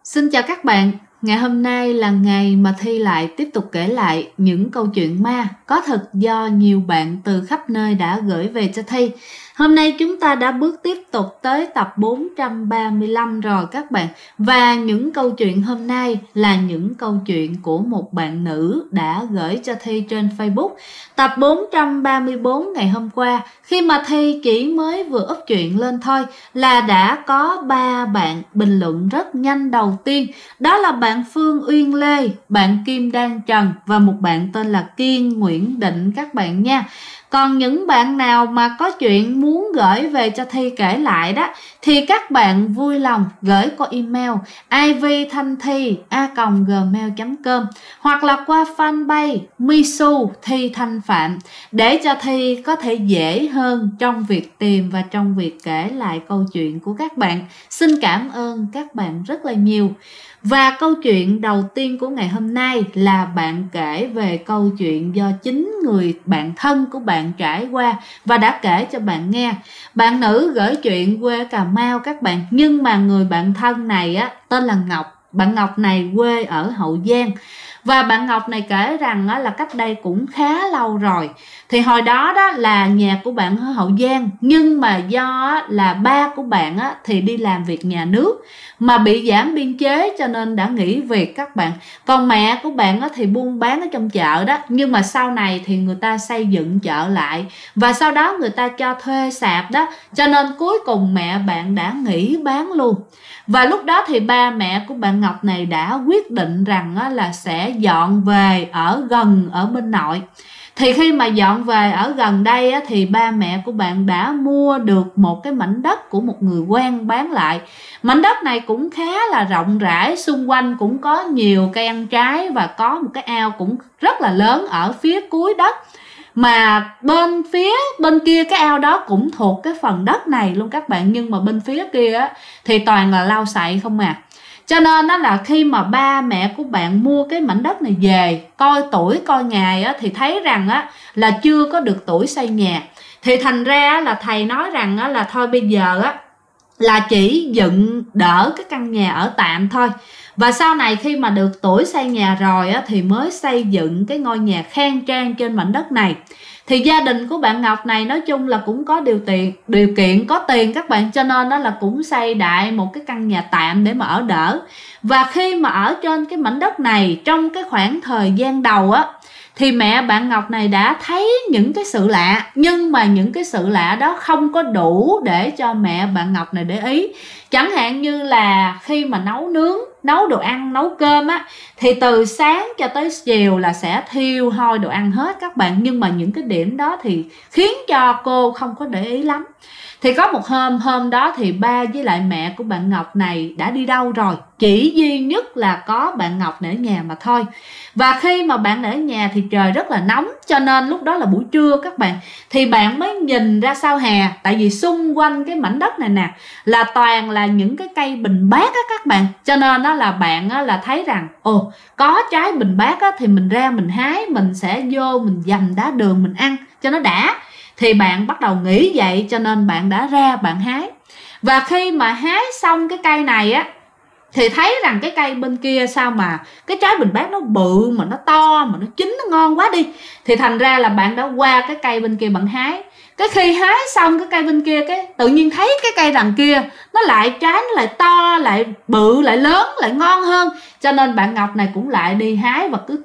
Xin chào các bạn, ngày hôm nay là ngày mà Thi lại tiếp tục kể lại những câu chuyện ma có thật do nhiều bạn từ khắp nơi đã gửi về cho Thi. Hôm nay chúng ta đã bước tiếp tục tới tập 435 rồi các bạn. Và những câu chuyện hôm nay là những câu chuyện của một bạn nữ đã gửi cho Thi trên Facebook. Tập 434 ngày hôm qua, khi mà Thi chỉ mới vừa up chuyện lên thôi là đã có 3 bạn bình luận rất nhanh. Đầu tiên đó là bạn Phương Uyên Lê, bạn Kim Đan Trần và một bạn tên là Kiên Nguyễn Định các bạn nha. Còn những bạn nào mà có chuyện muốn gửi về cho Thi kể lại đó thì các bạn vui lòng gửi qua email ivthanhthi@gmail.com hoặc là qua fanpage Misu Thi Thanh Phạm để cho Thi có thể dễ hơn trong việc tìm và trong việc kể lại câu chuyện của các bạn. Xin cảm ơn các bạn rất là nhiều. Và câu chuyện đầu tiên của ngày hôm nay là bạn kể về câu chuyện do chính người bạn thân của bạn trải qua và đã kể cho bạn nghe. Bạn nữ gửi chuyện quê Cà Mau các bạn, nhưng mà người bạn thân này á tên là Ngọc. Bạn Ngọc này quê ở Hậu Giang. Và bạn Ngọc này kể rằng là cách đây cũng khá lâu rồi. Thì hồi đó là nhà của bạn ở Hậu Giang, nhưng mà do là ba của bạn thì đi làm việc nhà nước mà bị giảm biên chế cho nên đã nghỉ việc các bạn. Còn mẹ của bạn thì buôn bán ở trong chợ đó, nhưng mà sau này thì người ta xây dựng chợ lại và sau đó người ta cho thuê sạp đó, cho nên cuối cùng mẹ bạn đã nghỉ bán luôn. Và lúc đó thì ba mẹ của bạn Ngọc này đã quyết định rằng là sẽ dọn về ở bên nội. Thì khi mà dọn về ở gần đây thì ba mẹ của bạn đã mua được một cái mảnh đất của một người quen bán lại. Mảnh đất này cũng khá là rộng rãi, xung quanh cũng có nhiều cây ăn trái và có một cái ao cũng rất là lớn ở phía cuối đất. Mà bên kia cái ao đó cũng thuộc cái phần đất này luôn các bạn, nhưng mà bên phía kia thì toàn là lau sậy không à. Cho nên đó là khi mà ba mẹ của bạn mua cái mảnh đất này về, coi tuổi coi ngày thì thấy rằng là chưa có được tuổi xây nhà. Thì thành ra là thầy nói rằng là thôi bây giờ là chỉ dựng đỡ cái căn nhà ở tạm thôi. Và sau này khi mà được tuổi xây nhà rồi thì mới xây dựng cái ngôi nhà khang trang trên mảnh đất này. Thì gia đình của bạn Ngọc này nói chung là cũng có điều kiện có tiền các bạn, cho nên đó là cũng xây đại một cái căn nhà tạm để mà ở đỡ. Và khi mà ở trên cái mảnh đất này trong cái khoảng thời gian đầu thì mẹ bạn Ngọc này đã thấy những cái sự lạ, nhưng mà những cái sự lạ đó không có đủ để cho mẹ bạn Ngọc này để ý. Chẳng hạn như là khi mà nấu nướng, nấu đồ ăn, nấu cơm thì từ sáng cho tới chiều là sẽ thiêu hôi đồ ăn hết các bạn. Nhưng mà những cái điểm đó thì khiến cho cô không có để ý lắm. Thì có một hôm đó thì ba với lại mẹ của bạn Ngọc này đã đi đâu rồi, chỉ duy nhất là có bạn Ngọc ở nhà mà thôi. Và khi mà bạn ở nhà thì trời rất là nóng, cho nên lúc đó là buổi trưa các bạn, thì bạn mới nhìn ra sau hè. Tại vì xung quanh cái mảnh đất này nè là toàn là những cái cây bình bát các bạn, cho nên đó là bạn là thấy rằng có trái bình bát thì mình ra mình hái, mình sẽ vô mình dầm đá đường mình ăn cho nó đã. Thì bạn bắt đầu nghĩ vậy cho nên bạn đã ra bạn hái. Và khi mà hái xong cái cây này thì thấy rằng cái cây bên kia sao mà cái trái bình bát nó bự mà nó to mà nó chín nó ngon quá đi. Thì thành ra là bạn đã qua cái cây bên kia bạn hái. Cái khi hái xong cái cây bên kia, cái tự nhiên thấy cái cây đằng kia nó lại trái nó lại to, lại bự, lại lớn, lại ngon hơn. Cho nên bạn Ngọc này cũng lại đi hái và cứ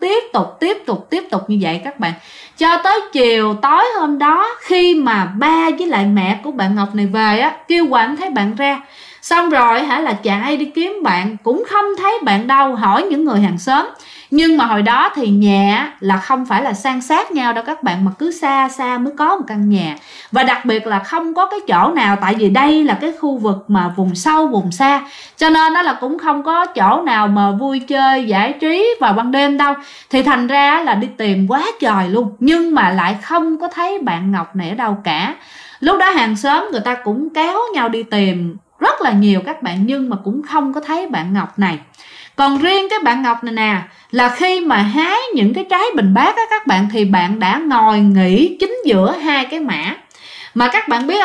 tiếp tục như vậy các bạn. Cho tới chiều tối hôm đó, khi mà ba với lại mẹ của bạn Ngọc này về kêu quạnh thấy bạn ra. Xong rồi là chạy đi kiếm bạn, cũng không thấy bạn đâu, hỏi những người hàng xóm. Nhưng mà hồi đó thì nhà là không phải là san sát nhau đâu các bạn, mà cứ xa xa mới có một căn nhà. Và đặc biệt là không có cái chỗ nào, tại vì đây là cái khu vực mà vùng sâu vùng xa, cho nên đó là cũng không có chỗ nào mà vui chơi giải trí vào ban đêm đâu. Thì thành ra là đi tìm quá trời luôn, nhưng mà lại không có thấy bạn Ngọc này ở đâu cả. Lúc đó hàng xóm người ta cũng kéo nhau đi tìm rất là nhiều các bạn, nhưng mà cũng không có thấy bạn Ngọc này. Còn riêng cái bạn Ngọc này nè, là khi mà hái những cái trái bình bát các bạn, thì bạn đã ngồi nghỉ chính giữa hai cái mã. Mà các bạn biết không,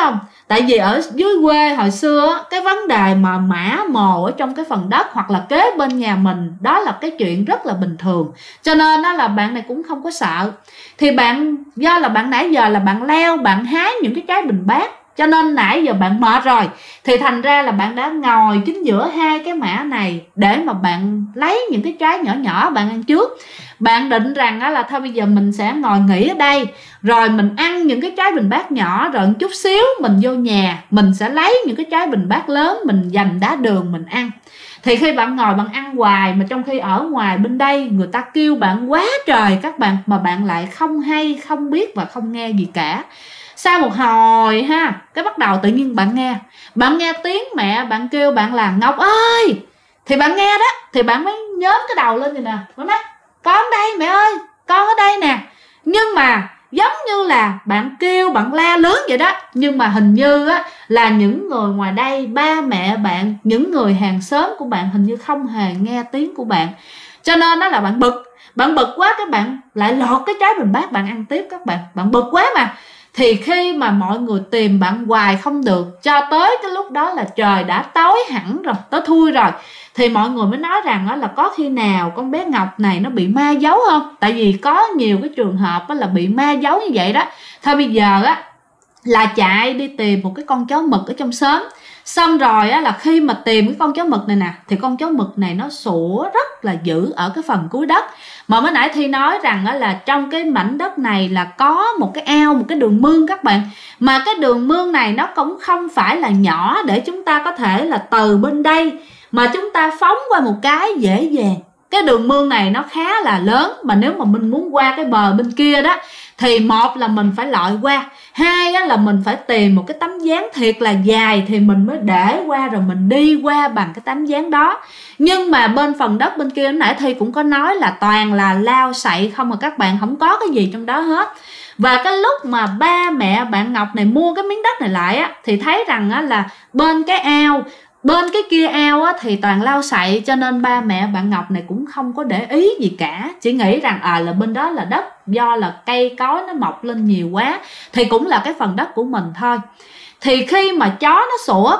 Tại vì ở dưới quê hồi xưa cái vấn đề mà mã mồ ở trong cái phần đất hoặc là kế bên nhà mình, đó là cái chuyện rất là bình thường, cho nên đó là bạn này cũng không có sợ. Thì bạn, do là bạn nãy giờ là bạn leo, bạn hái những cái trái bình bát, cho nên nãy giờ bạn mệt rồi, thì thành ra là bạn đã ngồi chính giữa hai cái mã này để mà bạn lấy những cái trái nhỏ nhỏ bạn ăn trước. Bạn định rằng đó là thôi bây giờ mình sẽ ngồi nghỉ ở đây, rồi mình ăn những cái trái bình bát nhỏ, rồi một chút xíu mình vô nhà mình sẽ lấy những cái trái bình bát lớn, mình dành đá đường mình ăn. Thì khi bạn ngồi bạn ăn hoài, mà trong khi ở ngoài bên đây người ta kêu bạn quá trời các bạn, mà bạn lại không hay, không biết và không nghe gì cả. Sau một hồi ha, cái bắt đầu tự nhiên bạn nghe tiếng mẹ bạn kêu bạn là Ngọc ơi. Thì bạn nghe đó, thì bạn mới nhớm cái đầu lên vậy nè, bạn nói con đây mẹ ơi, con ở đây nè. Nhưng mà giống như là bạn kêu, bạn la lớn vậy đó, nhưng mà hình như á, là những người ngoài đây, ba mẹ bạn, những người hàng xóm của bạn hình như không hề nghe tiếng của bạn. Cho nên đó là bạn bực quá, các bạn lại lọt cái trái bình bát bạn ăn tiếp các bạn bực quá mà. Thì khi mà mọi người tìm bạn hoài không được, cho tới cái lúc đó là trời đã tối hẳn rồi, tối thui rồi, thì mọi người mới nói rằng đó là có khi nào con bé Ngọc này nó bị ma giấu không? Tại vì có nhiều cái trường hợp là bị ma giấu như vậy đó. Thôi bây giờ á là chạy đi tìm một cái con chó mực ở trong xóm. Xong rồi á, là khi mà tìm cái con chó mực này nè, thì con chó mực này nó sủa rất là dữ ở cái phần cuối đất. Mà mới nãy Thi nói rằng á, là trong cái mảnh đất này là có một cái ao, một cái đường mương các bạn. Mà cái đường mương này nó cũng không phải là nhỏ để chúng ta có thể là từ bên đây mà chúng ta phóng qua một cái dễ dàng. Cái đường mương này nó khá là lớn, mà nếu mà mình muốn qua cái bờ bên kia đó, thì một là mình phải lội qua, hai là mình phải tìm một cái tấm ván thiệt là dài thì mình mới để qua, rồi mình đi qua bằng cái tấm ván đó. Nhưng mà bên phần đất bên kia nãy Thi cũng có nói là toàn là lau sậy không, mà các bạn không có cái gì trong đó hết. Và cái lúc mà ba mẹ bạn Ngọc này mua cái miếng đất này lại á, thì thấy rằng á, là bên cái ao, bên cái kia ao á, thì toàn lau sậy, cho nên ba mẹ bạn Ngọc này cũng không có để ý gì cả, chỉ nghĩ rằng là bên đó là đất, do là cây cối nó mọc lên nhiều quá thì cũng là cái phần đất của mình thôi. Thì khi mà chó nó sủa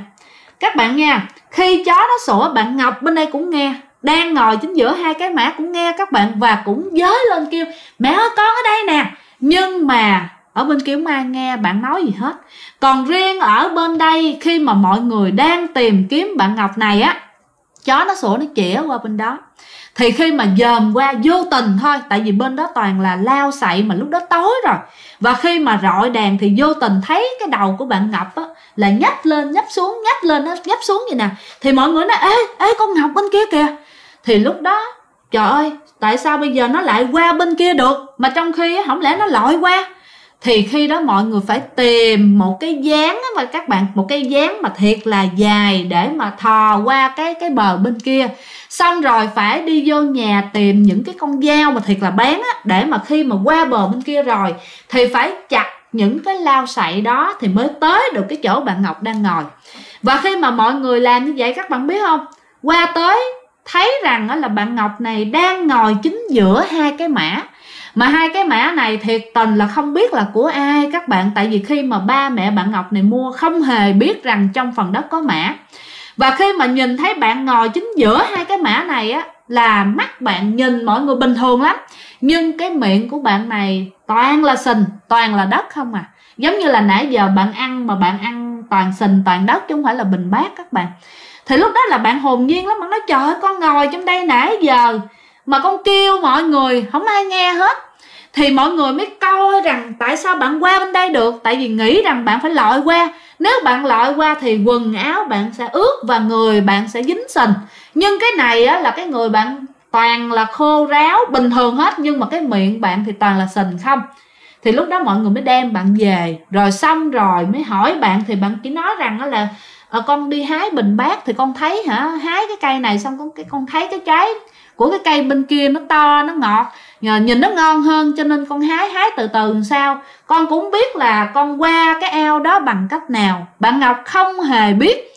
các bạn nha, khi chó nó sủa, bạn Ngọc bên đây cũng nghe, đang ngồi chính giữa hai cái mã cũng nghe các bạn, và cũng dới lên kêu mẹ ơi con ở đây nè. Nhưng mà ở bên kia không ai nghe bạn nói gì hết. Còn riêng ở bên đây, khi mà mọi người đang tìm kiếm bạn Ngọc này á, chó nó sủa nó chĩa qua bên đó. Thì khi mà dòm qua vô tình thôi, tại vì bên đó toàn là lau sậy mà lúc đó tối rồi, và khi mà rọi đèn thì vô tình thấy cái đầu của bạn Ngọc á, là nhấp lên nhấp xuống, nhấp lên nhấp xuống vậy nè. Thì mọi người nói ê con Ngọc bên kia kìa. Thì lúc đó trời ơi, tại sao bây giờ nó lại qua bên kia được, mà trong khi không lẽ nó lội qua. Thì khi đó mọi người phải tìm một cái ván mà các bạn, một cái ván mà thiệt là dài để mà thò qua cái bờ bên kia. Xong rồi phải đi vô nhà tìm những cái con dao mà thiệt là bén á, để mà khi mà qua bờ bên kia rồi thì phải chặt những cái lau sậy đó thì mới tới được cái chỗ bạn Ngọc đang ngồi. Và khi mà mọi người làm như vậy, các bạn biết không, qua tới thấy rằng là bạn Ngọc này đang ngồi chính giữa hai cái mã. Mà hai cái mã này thiệt tình là không biết là của ai các bạn. Tại vì khi mà ba mẹ bạn Ngọc này mua không hề biết rằng trong phần đất có mã. Và khi mà nhìn thấy bạn ngồi chính giữa hai cái mã này á, là mắt bạn nhìn mọi người bình thường lắm, nhưng cái miệng của bạn này toàn là sình, toàn là đất không à. Giống như là nãy giờ bạn ăn mà bạn ăn toàn sình toàn đất chứ không phải là bình bát các bạn. Thì lúc đó là bạn hồn nhiên lắm, bạn nói trời ơi con ngồi trong đây nãy giờ mà con kêu mọi người không ai nghe hết. Thì mọi người mới coi rằng tại sao bạn qua bên đây được, tại vì nghĩ rằng bạn phải lội qua. Nếu bạn lội qua thì quần áo bạn sẽ ướt và người bạn sẽ dính sình. Nhưng cái này á, là cái người bạn toàn là khô ráo bình thường hết, nhưng mà cái miệng bạn thì toàn là sình không. Thì lúc đó mọi người mới đem bạn về, rồi xong rồi mới hỏi bạn, thì bạn chỉ nói rằng đó là con đi hái bình bát thì con thấy hái cái cây này xong con thấy cái trái của cái cây bên kia nó to, nó ngọt, nhìn nó ngon hơn, cho nên con hái từ từ làm sao. Con cũng biết là con qua cái ao đó bằng cách nào. Bạn Ngọc không hề biết.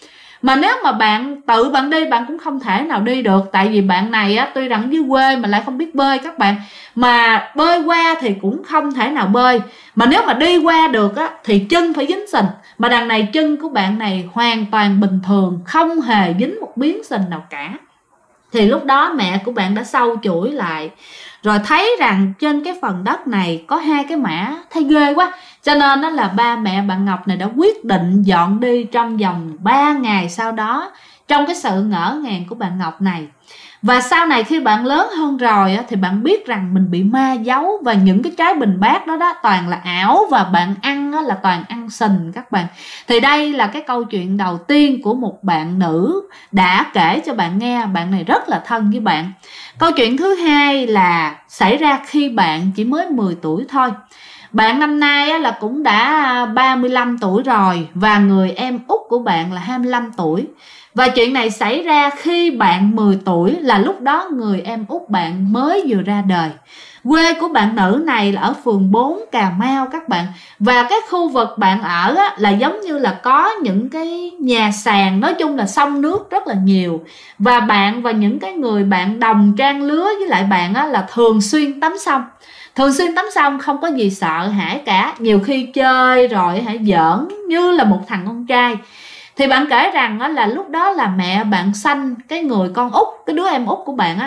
Mà nếu mà bạn tự bạn đi, bạn cũng không thể nào đi được. Tại vì bạn này á, tuy rằng dưới quê mà lại không biết bơi các bạn, mà bơi qua thì cũng không thể nào bơi. Mà nếu mà đi qua được á, thì chân phải dính sình. Mà đằng này chân của bạn này hoàn toàn bình thường, không hề dính một miếng sình nào cả. Thì lúc đó mẹ của bạn đã sâu chuỗi lại, rồi thấy rằng trên cái phần đất này có hai cái mã, thấy ghê quá. Cho nên đó là ba mẹ bạn Ngọc này đã quyết định dọn đi trong vòng 3 ngày sau đó, trong cái sự ngỡ ngàng của bạn Ngọc này. Và sau này khi bạn lớn hơn rồi thì bạn biết rằng mình bị ma giấu, và những cái trái bình bát đó toàn là ảo, và bạn ăn là toàn ăn sình các bạn. Thì đây là cái câu chuyện đầu tiên của một bạn nữ đã kể cho bạn nghe, bạn này rất là thân với bạn. Câu chuyện thứ hai là xảy ra khi bạn chỉ mới 10 tuổi thôi. Bạn năm nay là cũng đã 35 tuổi rồi, và người em út của bạn là 25 tuổi. Và chuyện này xảy ra khi bạn 10 tuổi, là lúc đó người em út bạn mới vừa ra đời. Quê của bạn nữ này là ở phường 4 Cà Mau các bạn. Và cái khu vực bạn ở là giống như là có những cái nhà sàn, nói chung là sông nước rất là nhiều. Và bạn và những cái người bạn đồng trang lứa với lại bạn là thường xuyên tắm sông. Thường xuyên tắm sông, không có gì sợ hãi cả. Nhiều khi chơi rồi giỡn như là một thằng con trai. Thì bạn kể rằng là lúc đó là mẹ bạn sanh cái người con út, cái đứa em út của bạn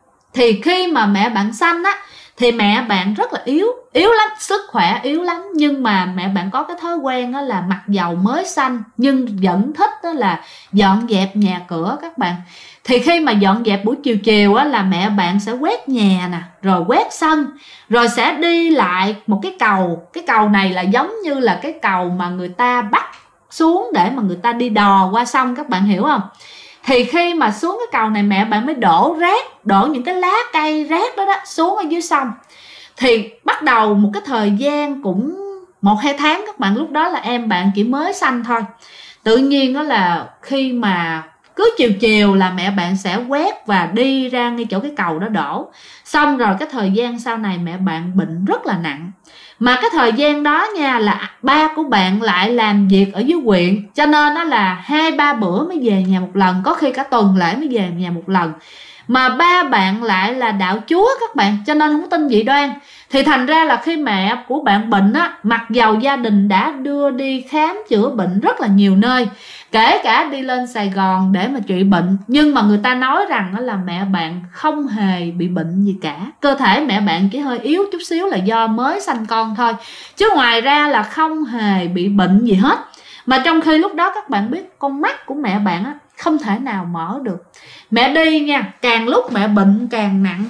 thì khi mà mẹ bạn sanh thì mẹ bạn rất là yếu lắm, sức khỏe yếu lắm. Nhưng mà mẹ bạn có cái thói quen là mặc dầu mới sanh nhưng vẫn thích là dọn dẹp nhà cửa các bạn. Thì khi mà dọn dẹp buổi chiều chiều là mẹ bạn sẽ quét nhà nè, rồi quét sân, rồi sẽ đi lại một cái cầu. Cái cầu này là giống như là cái cầu mà người ta bắt xuống để mà người ta đi đò qua sông, các bạn hiểu không? Thì khi mà xuống cái cầu này, mẹ bạn mới đổ những cái lá cây rác đó xuống ở dưới sông. Thì bắt đầu một cái thời gian cũng 1-2 tháng các bạn. Lúc đó là em bạn chỉ mới sanh thôi. Tự nhiên đó là khi mà cứ chiều chiều là mẹ bạn sẽ quét và đi ra ngay chỗ cái cầu đó đổ. Xong rồi cái thời gian sau này mẹ bạn bệnh rất là nặng. Mà cái thời gian đó nha, là ba của bạn lại làm việc ở dưới huyện, cho nên nó là 2-3 bữa mới về nhà một lần, có khi cả tuần lễ mới về nhà một lần. Mà ba bạn lại là đạo chúa các bạn, cho nên không tin dị đoan. Thì thành ra là khi mẹ của bạn bệnh mặc dầu gia đình đã đưa đi khám chữa bệnh rất là nhiều nơi, kể cả đi lên Sài Gòn để mà trị bệnh, nhưng mà người ta nói rằng là mẹ bạn không hề bị bệnh gì cả. Cơ thể mẹ bạn chỉ hơi yếu chút xíu là do mới sanh con thôi, chứ ngoài ra là không hề bị bệnh gì hết. Mà trong khi lúc đó các bạn biết, con mắt của mẹ bạn không thể nào mở được. Mẹ đi nha, càng lúc mẹ bệnh càng nặng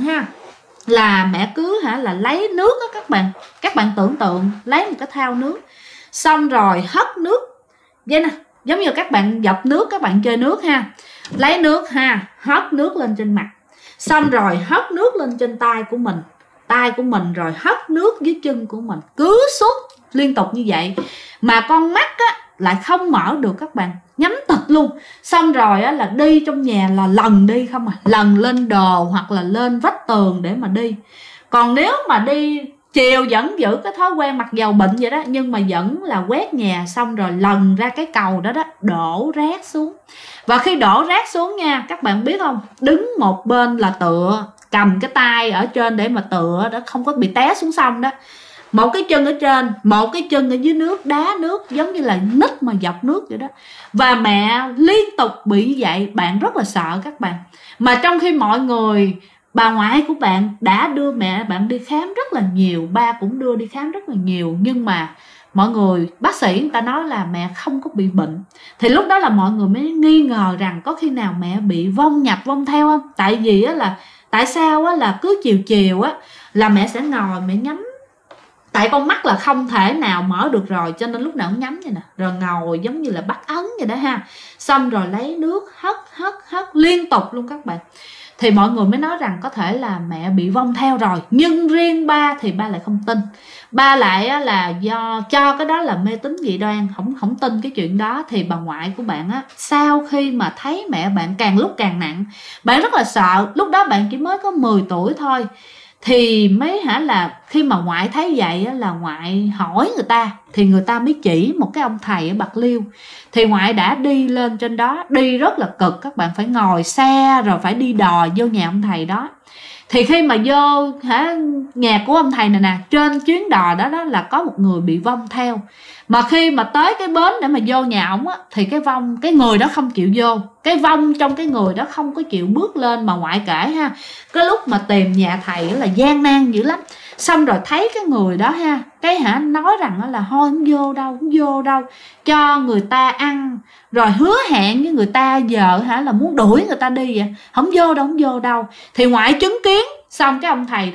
là mẹ cứ là lấy nước các bạn tưởng tượng lấy một cái thau nước, xong rồi hất nước vậy nè, giống như các bạn dập nước, các bạn chơi nước lấy nước hất nước lên trên mặt, xong rồi hất nước lên trên tay của mình, rồi hất nước dưới chân của mình, cứ suốt liên tục như vậy. Mà con mắt lại không mở được các bạn, nhắm tịt luôn. Xong rồi là đi trong nhà là lần đi không lần lên đồ hoặc là lên vách tường để mà đi. Còn nếu mà đi chiều vẫn giữ cái thói quen mặc dầu bệnh vậy đó, nhưng mà vẫn là quét nhà, xong rồi lần ra cái cầu đó đổ rác xuống. Và khi đổ rác xuống nha, các bạn biết không, đứng một bên là tựa, cầm cái tay ở trên để mà tựa đó, không có bị té xuống sông đó. Một cái chân ở trên, một cái chân ở dưới nước, đá nước, giống như là nít mà dọc nước vậy đó. Và mẹ liên tục bị vậy, bạn rất là sợ các bạn. Mà trong khi mọi người, bà ngoại của bạn đã đưa mẹ bạn đi khám rất là nhiều, ba cũng đưa đi khám rất là nhiều, nhưng mà mọi người, bác sĩ người ta nói là mẹ không có bị bệnh. Thì lúc đó là mọi người mới nghi ngờ rằng có khi nào mẹ bị vong nhập vong theo không. Tại vì là tại sao là cứ chiều chiều là mẹ sẽ ngồi mẹ nhắm, tại con mắt là không thể nào mở được rồi, cho nên lúc nào cũng nhắm vậy nè, rồi ngồi giống như là bắt ấn vậy đó xong rồi lấy nước hất liên tục luôn các bạn. Thì mọi người mới nói rằng có thể là mẹ bị vong theo rồi. Nhưng riêng ba thì ba lại không tin. Ba lại là do cho cái đó là mê tín dị đoan, không tin cái chuyện đó. Thì bà ngoại của bạn sau khi mà thấy mẹ bạn càng lúc càng nặng, bạn rất là sợ. Lúc đó bạn chỉ mới có 10 tuổi thôi. Thì mới là khi mà ngoại thấy vậy là ngoại hỏi người ta, thì người ta mới chỉ một cái ông thầy ở Bạc Liêu. Thì ngoại đã đi lên trên đó, đi rất là cực, các bạn phải ngồi xe rồi phải đi đò vô nhà ông thầy đó. Thì khi mà vô nhà của ông thầy này nè, trên chuyến đò đó là có một người bị vong theo. Mà khi mà tới cái bến để mà vô nhà ổng á, thì cái người đó không chịu vô. Cái vong trong cái người đó không có chịu bước lên. Mà ngoại kể cái lúc mà tìm nhà thầy là gian nan dữ lắm. Xong rồi thấy cái người đó nói rằng là thôi không vô đâu, cho người ta ăn, rồi hứa hẹn với người ta giờ là muốn đuổi người ta đi vậy, không vô đâu. Thì ngoại chứng kiến. Xong cái ông thầy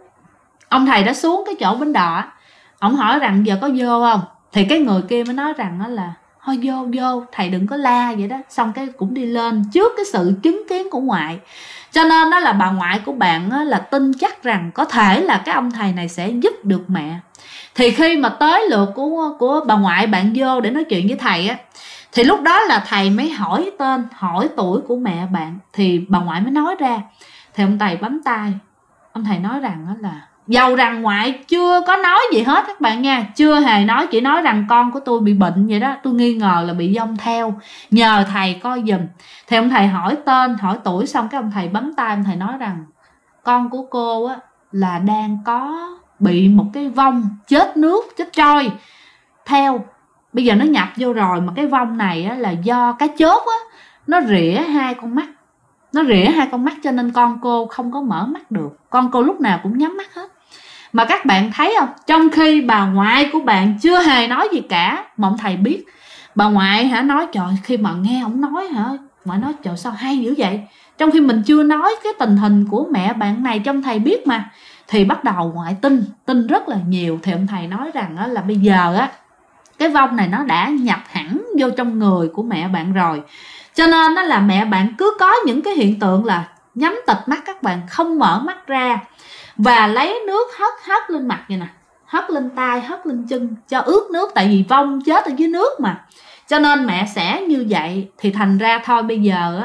đó xuống cái chỗ bến đò, ổng hỏi rằng giờ có vô không. Thì cái người kia mới nói rằng là thôi vô, thầy đừng có la vậy đó. Xong cái cũng đi lên trước cái sự chứng kiến của ngoại. Cho nên đó là bà ngoại của bạn là tin chắc rằng có thể là cái ông thầy này sẽ giúp được mẹ. Thì khi mà tới lượt của bà ngoại bạn vô để nói chuyện với thầy á, thì lúc đó là thầy mới hỏi tên, hỏi tuổi của mẹ bạn. Thì bà ngoại mới nói ra. Thì ông thầy bấm tay. Ông thầy nói rằng là dầu rằng ngoại chưa có nói gì hết các bạn nha, chưa hề nói, chỉ nói rằng con của tôi bị bệnh vậy đó, tôi nghi ngờ là bị vong theo, nhờ thầy coi giùm. Thì ông thầy hỏi tên, hỏi tuổi, xong cái ông thầy bấm tay, ông thầy nói rằng con của cô á là đang có bị một cái vong chết nước, chết trôi theo. Bây giờ nó nhập vô rồi, mà cái vong này á là do cái chốt á nó rỉa hai con mắt. Nó rỉa hai con mắt cho nên con cô không có mở mắt được. Con cô lúc nào cũng nhắm mắt hết. Mà các bạn thấy không, trong khi bà ngoại của bạn chưa hề nói gì cả, mà ông thầy biết. Bà ngoại nói trời, khi mà nghe ông nói ngoại nói trời sao hay dữ vậy. Trong khi mình chưa nói cái tình hình của mẹ bạn này trong thầy biết mà. Thì bắt đầu ngoại tin rất là nhiều. Thì ông thầy nói rằng là bây giờ cái vong này nó đã nhập hẳn vô trong người của mẹ bạn rồi. Cho nên đó là mẹ bạn cứ có những cái hiện tượng là nhắm tịt mắt, các bạn không mở mắt ra, và lấy nước hất lên mặt vậy nè, hất lên tay, hất lên chân cho ướt nước, tại vì vong chết ở dưới nước mà. Cho nên mẹ sẽ như vậy. Thì thành ra thôi bây giờ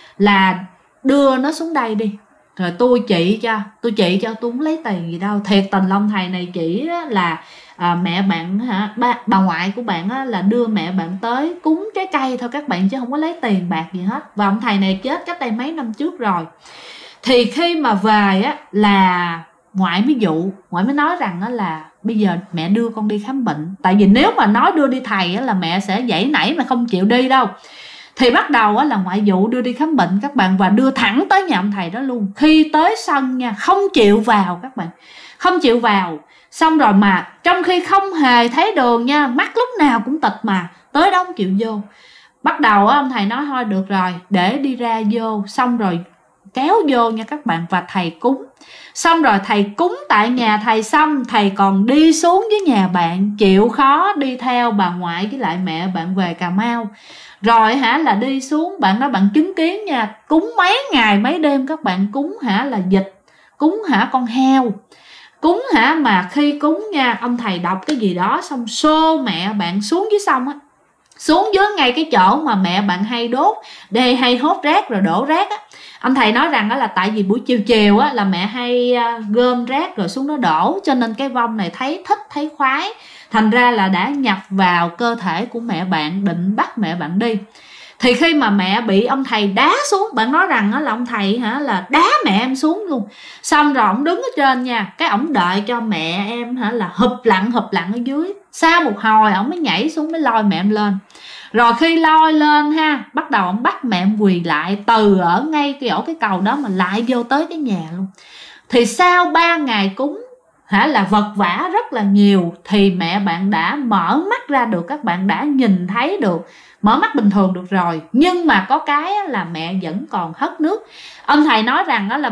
là đưa nó xuống đây đi, rồi tôi trị cho, tôi không lấy tiền gì đâu. Thiệt tình lòng thầy này chỉ là mẹ bạn bà ngoại của bạn là đưa mẹ bạn tới cúng trái cây thôi các bạn, chứ không có lấy tiền bạc gì hết. Và ông thầy này chết cách đây mấy năm trước rồi. Thì khi mà về là ngoại mới dụ, ngoại mới nói rằng là bây giờ mẹ đưa con đi khám bệnh. Tại vì nếu mà nói đưa đi thầy là mẹ sẽ giãy nảy mà không chịu đi đâu. Thì bắt đầu là ngoại dụ đưa đi khám bệnh các bạn, và đưa thẳng tới nhà ông thầy đó luôn. Khi tới sân nha, không chịu vào các bạn, không chịu vào. Xong rồi mà trong khi không hề thấy đường nha, mắt lúc nào cũng tịch mà tới đó không chịu vô. Bắt đầu ông thầy nói thôi được rồi, để đi ra vô. Xong rồi kéo vô nha các bạn, và thầy cúng. Xong rồi thầy cúng tại nhà thầy xong, thầy còn đi xuống với nhà bạn, chịu khó đi theo bà ngoại với lại mẹ bạn về Cà Mau. Rồi là đi xuống, bạn đó bạn chứng kiến nha, cúng mấy ngày mấy đêm các bạn, cúng là vịt, cúng con heo, cúng mà khi cúng nha, ông thầy đọc cái gì đó xong xô mẹ bạn xuống dưới sông xuống dưới ngay cái chỗ mà mẹ bạn hay đốt để hay hốt rác rồi đổ rác Ông thầy nói rằng đó là tại vì buổi chiều chiều là mẹ hay gom rác rồi xuống đó đổ, cho nên cái vong này thấy thích, thấy khoái, thành ra là đã nhập vào cơ thể của mẹ bạn, định bắt mẹ bạn đi. Thì khi mà mẹ bị ông thầy đá xuống, bạn nói rằng là ông thầy là đá mẹ em xuống luôn. Xong rồi ông đứng ở trên nha, cái ổng đợi cho mẹ em là hụp lặng ở dưới. Sau một hồi ổng mới nhảy xuống, mới lôi mẹ em lên. Rồi khi lôi lên bắt đầu ông bắt mẹ em quỳ lại, từ ở ngay cái ổ cái cầu đó mà lại vô tới cái nhà luôn. Thì sau 3 ngày cúng là vật vã rất là nhiều, thì mẹ bạn đã mở mắt ra được, các bạn đã nhìn thấy được, mở mắt bình thường được rồi. Nhưng mà có cái là mẹ vẫn còn hất nước. Ông thầy nói rằng là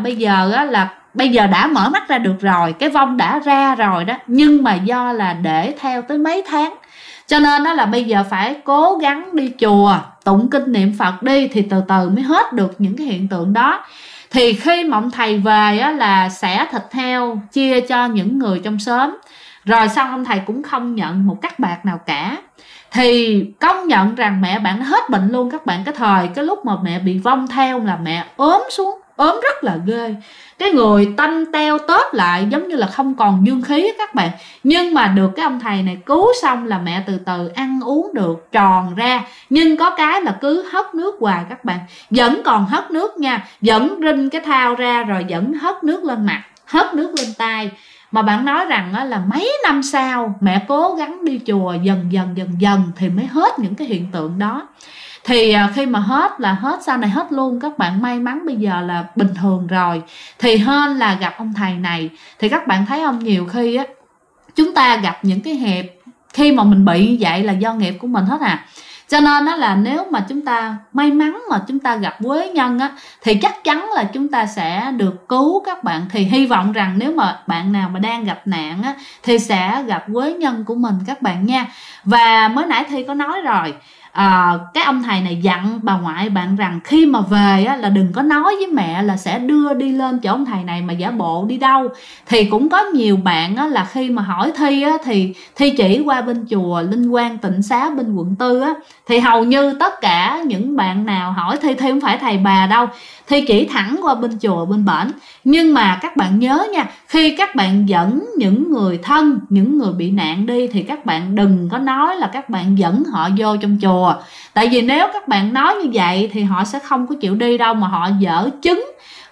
bây giờ đã mở mắt ra được rồi, cái vong đã ra rồi đó, nhưng mà do là để theo tới mấy tháng, cho nên là bây giờ phải cố gắng đi chùa tụng kinh niệm Phật đi, thì từ từ mới hết được những cái hiện tượng đó. Thì khi mà ông thầy về là xẻ thịt heo chia cho những người trong xóm. Rồi xong ông thầy cũng không nhận một cắc bạc nào cả. Thì công nhận rằng mẹ bạn hết bệnh luôn các bạn. Cái lúc mà mẹ bị vong theo là mẹ ốm xuống, ốm rất là ghê, cái người tanh teo tớp lại giống như là không còn dương khí các bạn. Nhưng mà được cái ông thầy này cứu xong là mẹ từ từ ăn uống được tròn ra. Nhưng có cái là cứ hất nước hoài các bạn, vẫn còn hất nước nha, vẫn rinh cái thao ra rồi vẫn hất nước lên mặt, hất nước lên tay. Mà bạn nói rằng là mấy năm sau mẹ cố gắng đi chùa dần dần thì mới hết những cái hiện tượng đó. Thì khi mà hết là hết, sau này hết luôn các bạn. May mắn bây giờ là bình thường rồi. Thì hên là gặp ông thầy này. Thì các bạn thấy không, nhiều khi á chúng ta gặp những cái nghiệp khi mà mình bị như vậy là do nghiệp của mình hết à. Cho nên đó là nếu mà chúng ta may mắn mà chúng ta gặp quế nhân á, thì chắc chắn là chúng ta sẽ được cứu các bạn. Thì hy vọng rằng nếu mà bạn nào mà đang gặp nạn á, thì sẽ gặp quế nhân của mình các bạn nha. Và mới nãy Thi có nói rồi, cái ông thầy này dặn bà ngoại bạn rằng khi mà về á, là đừng có nói với mẹ là sẽ đưa đi lên chỗ ông thầy này mà giả bộ đi đâu. Thì cũng có nhiều bạn á, là khi mà hỏi Thi á, thì Thi chỉ qua bên chùa Linh Quang Tịnh Xá bên quận 4 á, thì hầu như tất cả những bạn nào hỏi Thi không phải thầy bà đâu, Thi chỉ thẳng qua bên chùa bên bển. Nhưng mà các bạn nhớ nha, khi các bạn dẫn những người thân, những người bị nạn đi, thì các bạn đừng có nói là các bạn dẫn họ vô trong chùa. Tại vì nếu các bạn nói như vậy thì họ sẽ không có chịu đi đâu, mà họ dở chứng.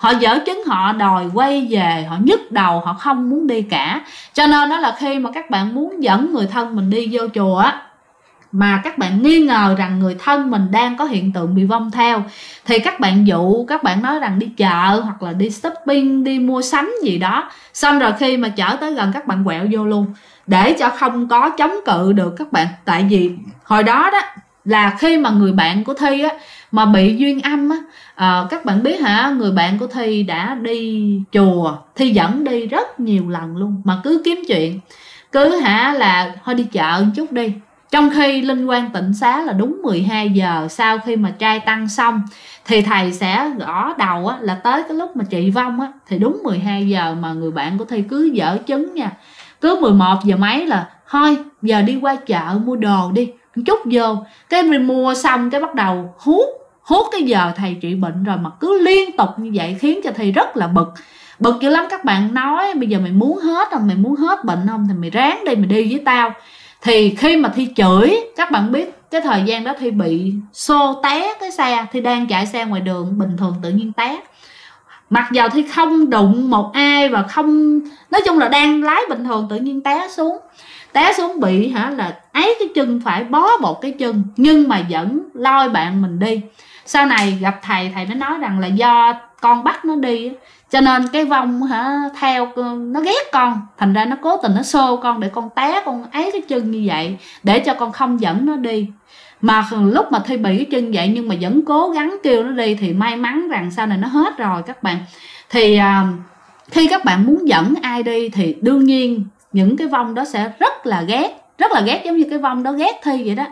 Họ đòi quay về, họ nhức đầu, họ không muốn đi cả. Cho nên đó là khi mà các bạn muốn dẫn người thân mình đi vô chùa á, mà các bạn nghi ngờ rằng người thân mình đang có hiện tượng bị vong theo, thì các bạn dụ, các bạn nói rằng đi chợ hoặc là đi shopping, đi mua sắm gì đó, xong rồi khi mà chở tới gần các bạn quẹo vô luôn, để cho không có chống cự được các bạn. Tại vì hồi đó đó là khi mà người bạn của Thi á mà bị duyên âm á, các bạn biết hả, người bạn của Thi đã đi chùa, Thi dẫn đi rất nhiều lần luôn, mà cứ kiếm chuyện, cứ là thôi đi chợ một chút đi. Trong khi Linh Quang Tịnh Xá là đúng 12 giờ sau khi mà trai tăng xong thì thầy sẽ gõ đầu á, là tới cái lúc mà trị vong á, thì đúng 12 giờ mà người bạn của Thi cứ dở chứng nha. Cứ 11 giờ mấy là thôi giờ đi qua chợ mua đồ đi, chút vô cái mua xong cái bắt đầu hút cái giờ thầy trị bệnh rồi, mà cứ liên tục như vậy khiến cho Thi rất là bực dữ lắm. Các bạn nói bây giờ mày muốn hết không, mày muốn hết bệnh không thì mày ráng đi, mày đi với tao. Thì khi mà Thi chửi, các bạn biết cái thời gian đó Thi bị xô té cái xe, Thi đang chạy xe ngoài đường bình thường tự nhiên té. Mặc dầu Thi không đụng một ai và không, nói chung là đang lái bình thường tự nhiên té xuống bị là ấy cái chân phải bó một cái chân, nhưng mà vẫn lôi bạn mình đi. Sau này gặp thầy mới nói rằng là do con bắt nó đi, cho nên cái vong theo nó ghét con, thành ra nó cố tình nó xô con để con té, con ấy cái chân như vậy để cho con không dẫn nó đi. Mà lúc mà Thi bị cái chân vậy nhưng mà vẫn cố gắng kêu nó đi, thì may mắn rằng sau này nó hết rồi các bạn. Thì khi các bạn muốn dẫn ai đi thì đương nhiên những cái vong đó sẽ rất là ghét, giống như cái vong đó ghét Thi vậy đó.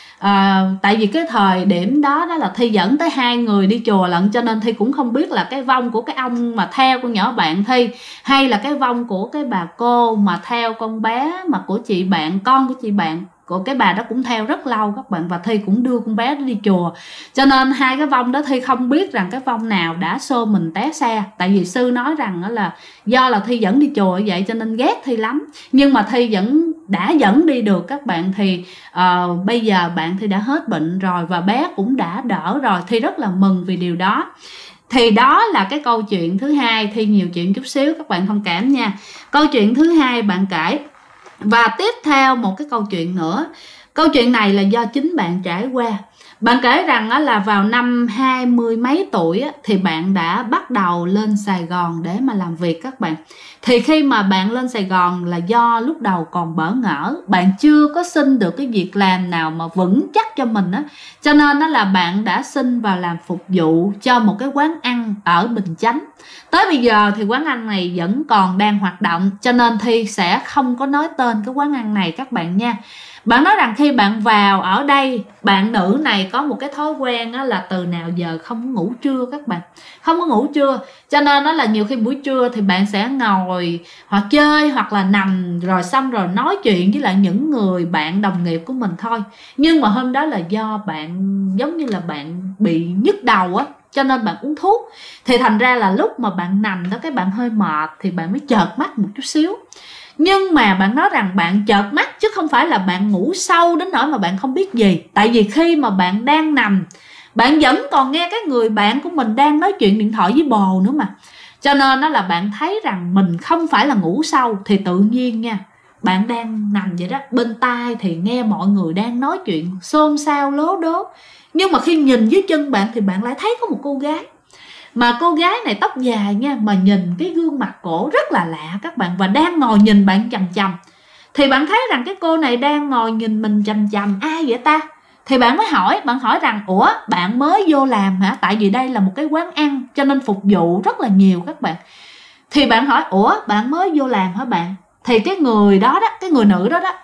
Tại vì cái thời điểm đó là Thi dẫn tới 2 người đi chùa lận, cho nên Thi cũng không biết là cái vong của cái ông mà theo con nhỏ bạn Thi, hay là cái vong của cái bà cô mà theo con bé mà của chị bạn, con của chị bạn của cái bà đó cũng theo rất lâu các bạn. Và Thi cũng đưa con bé đó đi chùa, cho nên 2 cái vong đó Thi không biết rằng cái vong nào đã xô mình té xe. Tại vì sư nói rằng đó là do là Thi dẫn đi chùa vậy cho nên ghét Thi lắm, nhưng mà Thi đã dẫn đi được các bạn. Thì bây giờ bạn Thi đã hết bệnh rồi và bé cũng đã đỡ rồi, Thi rất là mừng vì điều đó. Thì đó là cái câu chuyện thứ hai. Thi nhiều chuyện chút xíu, các bạn thông cảm nha. Câu chuyện thứ hai bạn kể. Và tiếp theo một cái câu chuyện nữa. Câu chuyện này là do chính bạn trải qua. Bạn kể rằng là vào năm 20 mấy tuổi thì bạn đã bắt đầu lên Sài Gòn để mà làm việc các bạn. Thì khi mà bạn lên Sài Gòn là do lúc đầu còn bỡ ngỡ, bạn chưa có xin được cái việc làm nào mà vững chắc cho mình á, cho nên đó là bạn đã xin vào làm phục vụ cho một cái quán ăn ở Bình Chánh. Tới bây giờ thì quán ăn này vẫn còn đang hoạt động, cho nên Thi sẽ không có nói tên cái quán ăn này các bạn nha. Bạn nói rằng khi bạn vào ở đây, bạn nữ này có một cái thói quen là từ nào giờ không có ngủ trưa các bạn. Không có ngủ trưa, cho nên đó là nhiều khi buổi trưa thì bạn sẽ ngồi hoặc chơi hoặc là nằm rồi xong rồi nói chuyện với lại những người bạn đồng nghiệp của mình thôi. Nhưng mà hôm đó là do bạn giống như là bạn bị nhức đầu á, cho nên bạn uống thuốc. Thì thành ra là lúc mà bạn nằm đó, cái bạn hơi mệt thì bạn mới chợt mắt một chút xíu. Nhưng mà bạn nói rằng bạn chợt mắt chứ không phải là bạn ngủ sâu đến nỗi mà bạn không biết gì. Tại vì khi mà bạn đang nằm, bạn vẫn còn nghe cái người bạn của mình đang nói chuyện điện thoại với bồ nữa mà. Cho nên đó là bạn thấy rằng mình không phải là ngủ sâu. Thì tự nhiên nha, bạn đang nằm vậy đó, bên tai thì nghe mọi người đang nói chuyện xôn xao lố đố. Nhưng mà khi nhìn dưới chân bạn thì bạn lại thấy có một cô gái. Mà cô gái này tóc dài nha, mà nhìn cái gương mặt cổ rất là lạ các bạn, và đang ngồi nhìn bạn chằm chằm. Thì bạn thấy rằng cái cô này đang ngồi nhìn mình chằm chằm, ai vậy ta? Thì bạn mới hỏi, bạn hỏi rằng ủa bạn mới vô làm hả? Tại vì đây là một cái quán ăn cho nên phục vụ rất là nhiều các bạn. Thì bạn hỏi ủa bạn mới vô làm hả bạn? Thì cái người đó đó, cái người nữ đó đó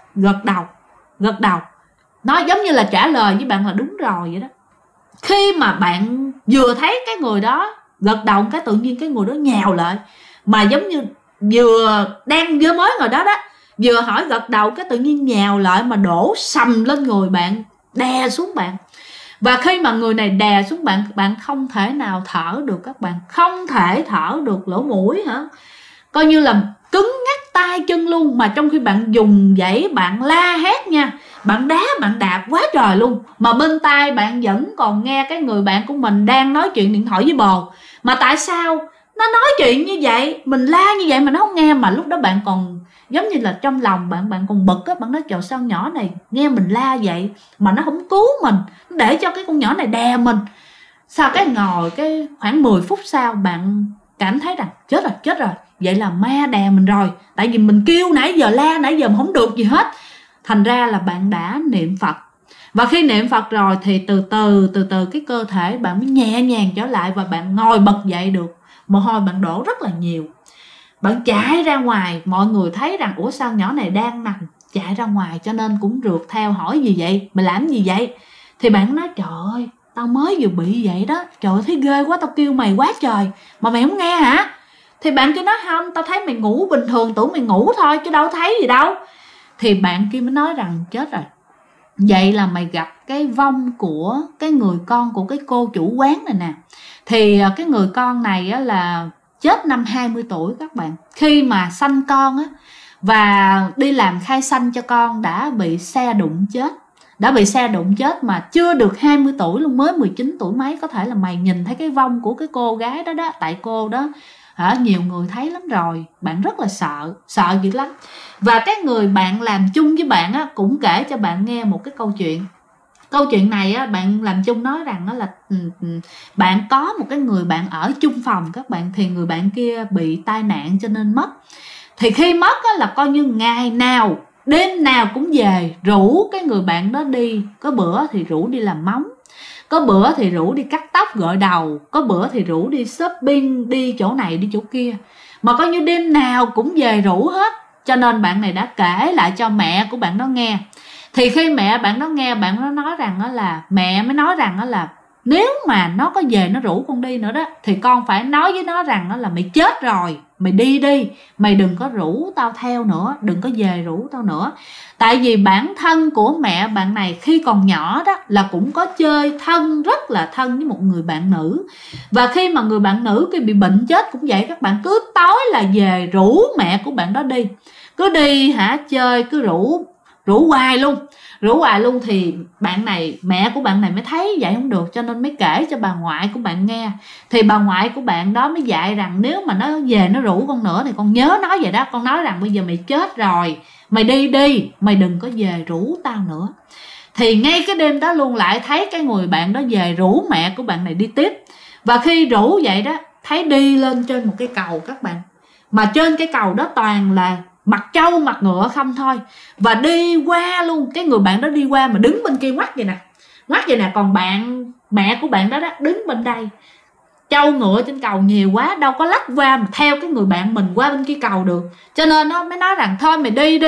gật đầu, nói giống như là trả lời với bạn là đúng rồi vậy đó. Khi mà bạn vừa thấy cái người đó gật đầu, cái tự nhiên cái người đó nhào lại, mà giống như vừa mới ngồi đó đó, vừa hỏi gật đầu cái tự nhiên nhào lại mà đổ sầm lên người bạn, đè xuống bạn. Và khi mà người này đè xuống bạn, bạn không thể nào thở được các bạn, không thể thở được, lỗ mũi hả, coi như là cứng ngắc tay chân luôn. Mà trong khi bạn dùng dãy, bạn la hét nha, bạn đá bạn đạp quá trời luôn, mà bên tai bạn vẫn còn nghe cái người bạn của mình đang nói chuyện điện thoại với bồ. Mà tại sao nó nói chuyện như vậy, mình la như vậy mà nó không nghe? Mà lúc đó bạn còn giống như là trong lòng bạn còn bực á, bạn nói trời sao nhỏ này nghe mình la vậy mà nó không cứu mình, để cho cái con nhỏ này đè mình. Sau cái ngồi cái khoảng 10 phút sau, bạn cảm thấy rằng chết rồi, vậy là ma đè mình rồi. Tại vì mình kêu nãy giờ, la nãy giờ mà không được gì hết. Thành ra là bạn đã niệm Phật. Và khi niệm Phật rồi thì từ từ cái cơ thể bạn mới nhẹ nhàng trở lại, và bạn ngồi bật dậy được. Mồ hôi bạn đổ rất là nhiều. Bạn chạy ra ngoài, mọi người thấy rằng ủa sao nhỏ này đang nằm, chạy ra ngoài cho nên cũng rượt theo hỏi gì vậy, mày làm gì vậy? Thì bạn nói trời ơi, tao mới vừa bị vậy đó, trời ơi thấy ghê quá, tao kêu mày quá trời mà mày không nghe hả? Thì bạn kia nói không, tao thấy mày ngủ bình thường, tưởng mày ngủ thôi chứ đâu thấy gì đâu. Thì bạn kia mới nói rằng chết rồi, vậy là mày gặp cái vong của cái người con của cái cô chủ quán này nè. Thì cái người con này á là chết năm 20 tuổi các bạn. Khi mà sanh con á và đi làm khai sanh cho con đã bị xe đụng chết. Đã bị xe đụng chết mà chưa được 20 tuổi luôn, mới 19 tuổi mấy. Có thể là mày nhìn thấy cái vong của cái cô gái đó đó. Tại cô đó nhiều người thấy lắm rồi. Bạn rất là sợ dữ lắm. Và cái người bạn làm chung với bạn á, cũng kể cho bạn nghe một cái câu chuyện. Câu chuyện này á, bạn làm chung nói rằng đó là bạn có một cái người bạn ở chung phòng các bạn. Thì người bạn kia bị tai nạn cho nên mất. Thì khi mất á, là coi như ngày nào đêm nào cũng về rủ cái người bạn đó đi. Có bữa thì rủ đi làm móng, có bữa thì rủ đi cắt tóc gội đầu, có bữa thì rủ đi shopping, đi chỗ này đi chỗ kia, mà coi như đêm nào cũng về rủ hết. Cho nên bạn này đã kể lại cho mẹ của bạn đó nghe. Thì khi mẹ bạn đó nghe, bạn nó nói rằng đó là mẹ mới nói rằng đó là nếu mà nó có về nó rủ con đi nữa đó, thì con phải nói với nó rằng đó là mày chết rồi, mày đi, mày đừng có rủ tao theo nữa, đừng có về rủ tao nữa. Tại vì bản thân của mẹ bạn này khi còn nhỏ đó là cũng có chơi thân, rất là thân với một người bạn nữ. Và khi mà người bạn nữ kia bị bệnh chết cũng vậy các bạn, cứ tối là về rủ mẹ của bạn đó đi. Cứ đi chơi, cứ rủ hoài luôn. Thì bạn này, mẹ của bạn này mới thấy vậy không được, cho nên mới kể cho bà ngoại của bạn nghe. Thì bà ngoại của bạn đó mới dạy rằng nếu mà nó về nó rủ con nữa thì con nhớ nói vậy đó, con nói rằng bây giờ mày chết rồi, mày đi, mày đừng có về rủ tao nữa. Thì ngay cái đêm đó luôn lại thấy cái người bạn đó về rủ mẹ của bạn này đi tiếp. Và khi rủ vậy đó, thấy đi lên trên một cái cầu các bạn, mà trên cái cầu đó toàn là mặt trâu mặt ngựa không thôi. Và đi qua luôn, cái người bạn đó đi qua mà đứng bên kia ngoắt vậy nè, còn mẹ của bạn đó đứng bên đây. Trâu ngựa trên cầu nhiều quá, đâu có lách qua mà theo cái người bạn mình qua bên kia cầu được. Cho nên nó mới nói rằng thôi mày đi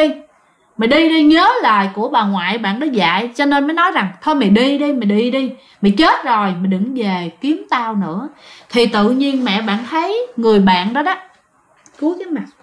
đi, nhớ lời của bà ngoại bạn đó dạy. Cho nên mới nói rằng thôi mày đi đi, mày chết rồi mày đừng về kiếm tao nữa. Thì tự nhiên mẹ bạn thấy người bạn đó cúi cái mặt,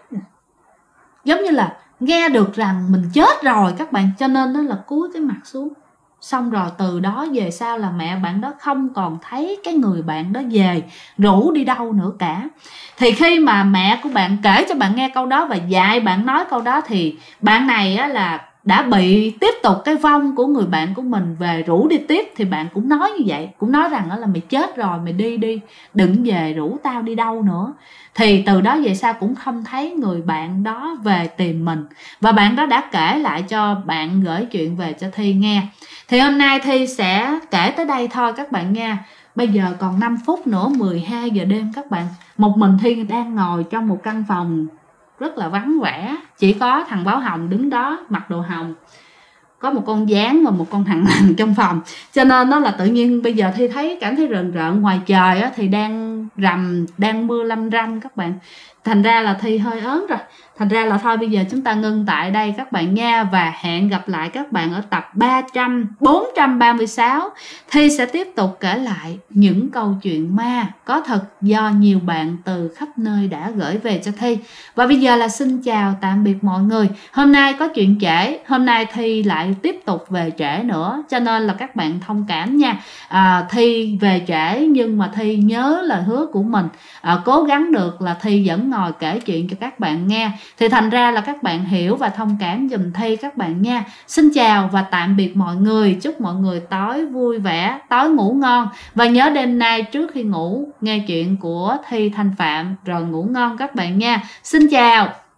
giống như là nghe được rằng mình chết rồi các bạn, cho nên nó là cúi cái mặt xuống. Xong rồi từ đó về sau là mẹ bạn đó không còn thấy cái người bạn đó về rủ đi đâu nữa cả. Thì khi mà mẹ của bạn kể cho bạn nghe câu đó và dạy bạn nói câu đó, thì bạn này á là đã bị tiếp tục cái vong của người bạn của mình về rủ đi tiếp. Thì bạn cũng nói như vậy, cũng nói rằng đó là mày chết rồi, mày đi, đừng về rủ tao đi đâu nữa. Thì từ đó về sau cũng không thấy người bạn đó về tìm mình. Và bạn đó đã kể lại cho bạn gửi chuyện về cho Thi nghe. Thì hôm nay Thi sẽ kể tới đây thôi các bạn nha. Bây giờ còn 5 phút nữa 12 giờ đêm các bạn. Một mình Thi đang ngồi trong một căn phòng rất là vắng vẻ, chỉ có thằng Báo Hồng đứng đó mặc đồ hồng, có một con gián và một con thằng lằn trong phòng. Cho nên nó là tự nhiên bây giờ Thi cảm thấy rợn rợn. Ngoài trời á, thì đang mưa lâm râm các bạn. Thành ra là Thi hơi ớn rồi. Thành ra là thôi bây giờ chúng ta ngưng tại đây các bạn nha. Và hẹn gặp lại các bạn ở tập 436. Thi sẽ tiếp tục kể lại những câu chuyện ma có thật do nhiều bạn từ khắp nơi đã gửi về cho Thi. Và bây giờ là xin chào tạm biệt mọi người. Hôm nay có chuyện trễ, hôm nay Thi lại tiếp tục về trễ nữa, cho nên là các bạn thông cảm nha. Thi về trễ nhưng mà Thi nhớ lời hứa của mình, cố gắng được là Thi vẫn ngồi kể chuyện cho các bạn nghe. Thì thành ra là các bạn hiểu và thông cảm giùm Thi các bạn nha. Xin chào và tạm biệt mọi người. Chúc mọi người tối vui vẻ, tối ngủ ngon. Và nhớ đêm nay trước khi ngủ nghe chuyện của Thi Thanh Phạm rồi ngủ ngon các bạn nha. Xin chào.